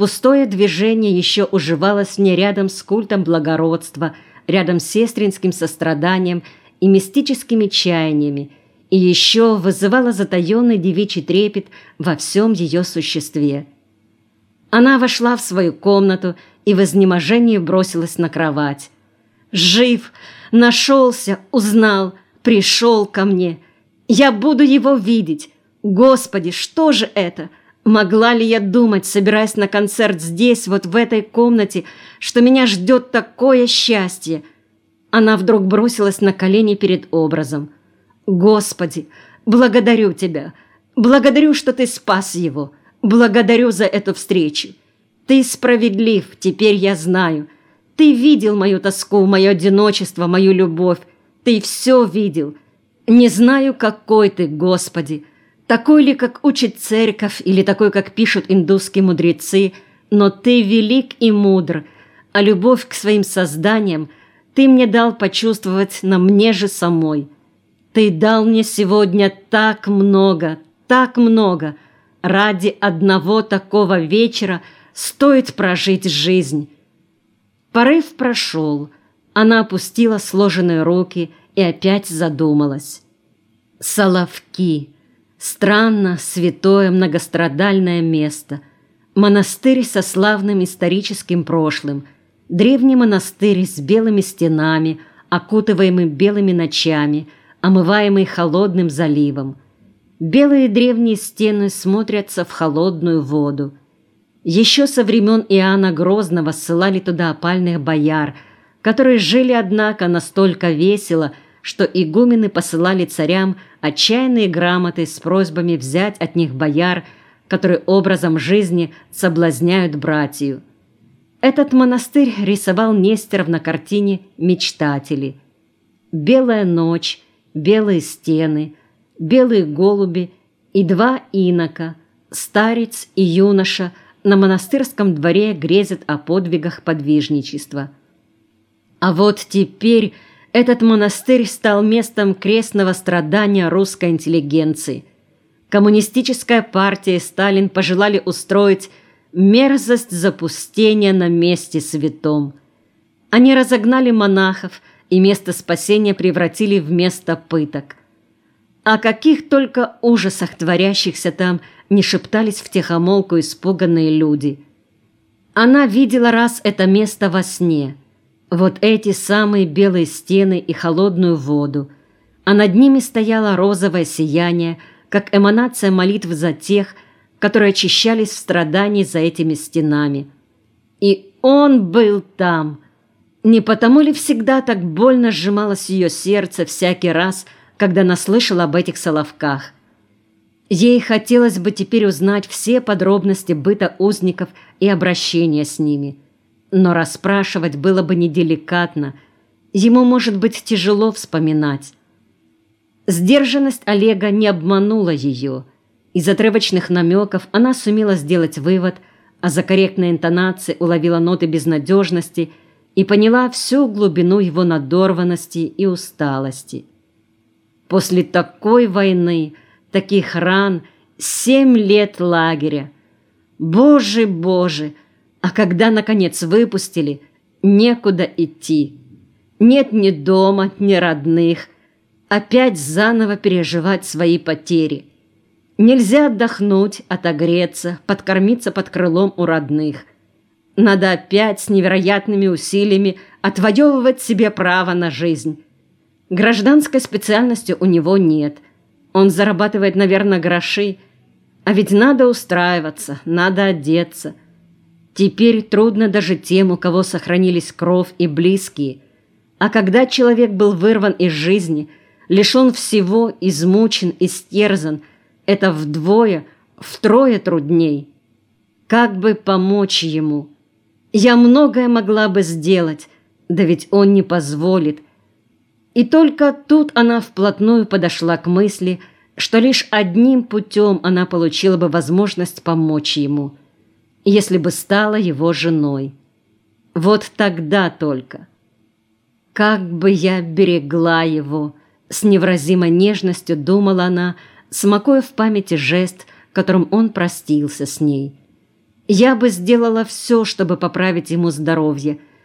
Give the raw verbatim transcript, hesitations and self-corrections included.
Пустое движение еще уживалось мне рядом с культом благородства, рядом с сестринским состраданием и мистическими чаяниями, и еще вызывало затаенный девичий трепет во всем ее существе. Она вошла в свою комнату и в изнеможении бросилась на кровать. «Жив! Нашелся! Узнал! Пришел ко мне! Я буду его видеть! Господи, что же это? Могла ли я думать, собираясь на концерт здесь, вот в этой комнате, что меня ждет такое счастье?» Она вдруг бросилась на колени перед образом. «Господи, благодарю Тебя! Благодарю, что Ты спас его! Благодарю за эту встречу! Ты справедлив, теперь я знаю! Ты видел мою тоску, мое одиночество, мою любовь! Ты все видел! Не знаю, какой Ты, Господи! Такой ли, как учит церковь, или такой, как пишут индусские мудрецы, но Ты велик и мудр, а любовь к своим созданиям Ты мне дал почувствовать на мне же самой. Ты дал мне сегодня так много, так много. Ради одного такого вечера стоит прожить жизнь». Порыв прошел. Она опустила сложенные руки и опять задумалась. Соловки. Странно, святое, многострадальное место. Монастырь со славным историческим прошлым. Древний монастырь с белыми стенами, окутываемый белыми ночами, омываемый холодным заливом. Белые древние стены смотрятся в холодную воду. Еще со времен Иоанна Грозного ссылали туда опальных бояр, которые жили, однако, настолько весело, что игумены посылали царям отчаянные грамоты с просьбами взять от них бояр, которые образом жизни соблазняют братью. Этот монастырь рисовал Нестеров на картине «Мечтатели». Белая ночь, белые стены, белые голуби и два инока, старец и юноша, на монастырском дворе грезят о подвигах подвижничества. А вот теперь этот монастырь стал местом крестного страдания русской интеллигенции. Коммунистическая партия и Сталин пожелали устроить мерзость запустения на месте святом. Они разогнали монахов и место спасения превратили в место пыток. О каких только ужасах, творящихся там, не шептались втихомолку испуганные люди. Она видела раз это место во сне. Вот эти самые белые стены и холодную воду, а над ними стояло розовое сияние, как эманация молитв за тех, которые очищались в страдании за этими стенами. И он был там. Не потому ли всегда так больно сжималось ее сердце всякий раз, когда она слышала об этих соловках? Ей хотелось бы теперь узнать все подробности быта узников и обращения с ними. Но расспрашивать было бы неделикатно. Ему, может быть, тяжело вспоминать. Сдержанность Олега не обманула ее. Из отрывочных намеков она сумела сделать вывод, а за корректной интонацией уловила ноты безнадежности и поняла всю глубину его надорванности и усталости. После такой войны, таких ран, семь лет лагеря. Боже, Боже! А когда, наконец, выпустили, некуда идти. Нет ни дома, ни родных. Опять заново переживать свои потери. Нельзя отдохнуть, отогреться, подкормиться под крылом у родных. Надо опять с невероятными усилиями отвоевывать себе право на жизнь. Гражданской специальности у него нет. Он зарабатывает, наверное, гроши. А ведь надо устраиваться, надо одеться. Теперь трудно даже тем, у кого сохранились кровь и близкие. А когда человек был вырван из жизни, лишен всего, измучен, истерзан, это вдвое, втрое трудней. Как бы помочь ему? Я многое могла бы сделать, да ведь он не позволит. И только тут она вплотную подошла к мысли, что лишь одним путем она получила бы возможность помочь ему, если бы стала его женой. Вот тогда только. Как бы я берегла его, с невыразимой нежностью думала она, смакуя в памяти жест, которым он простился с ней. Я бы сделала все, чтобы поправить ему здоровье,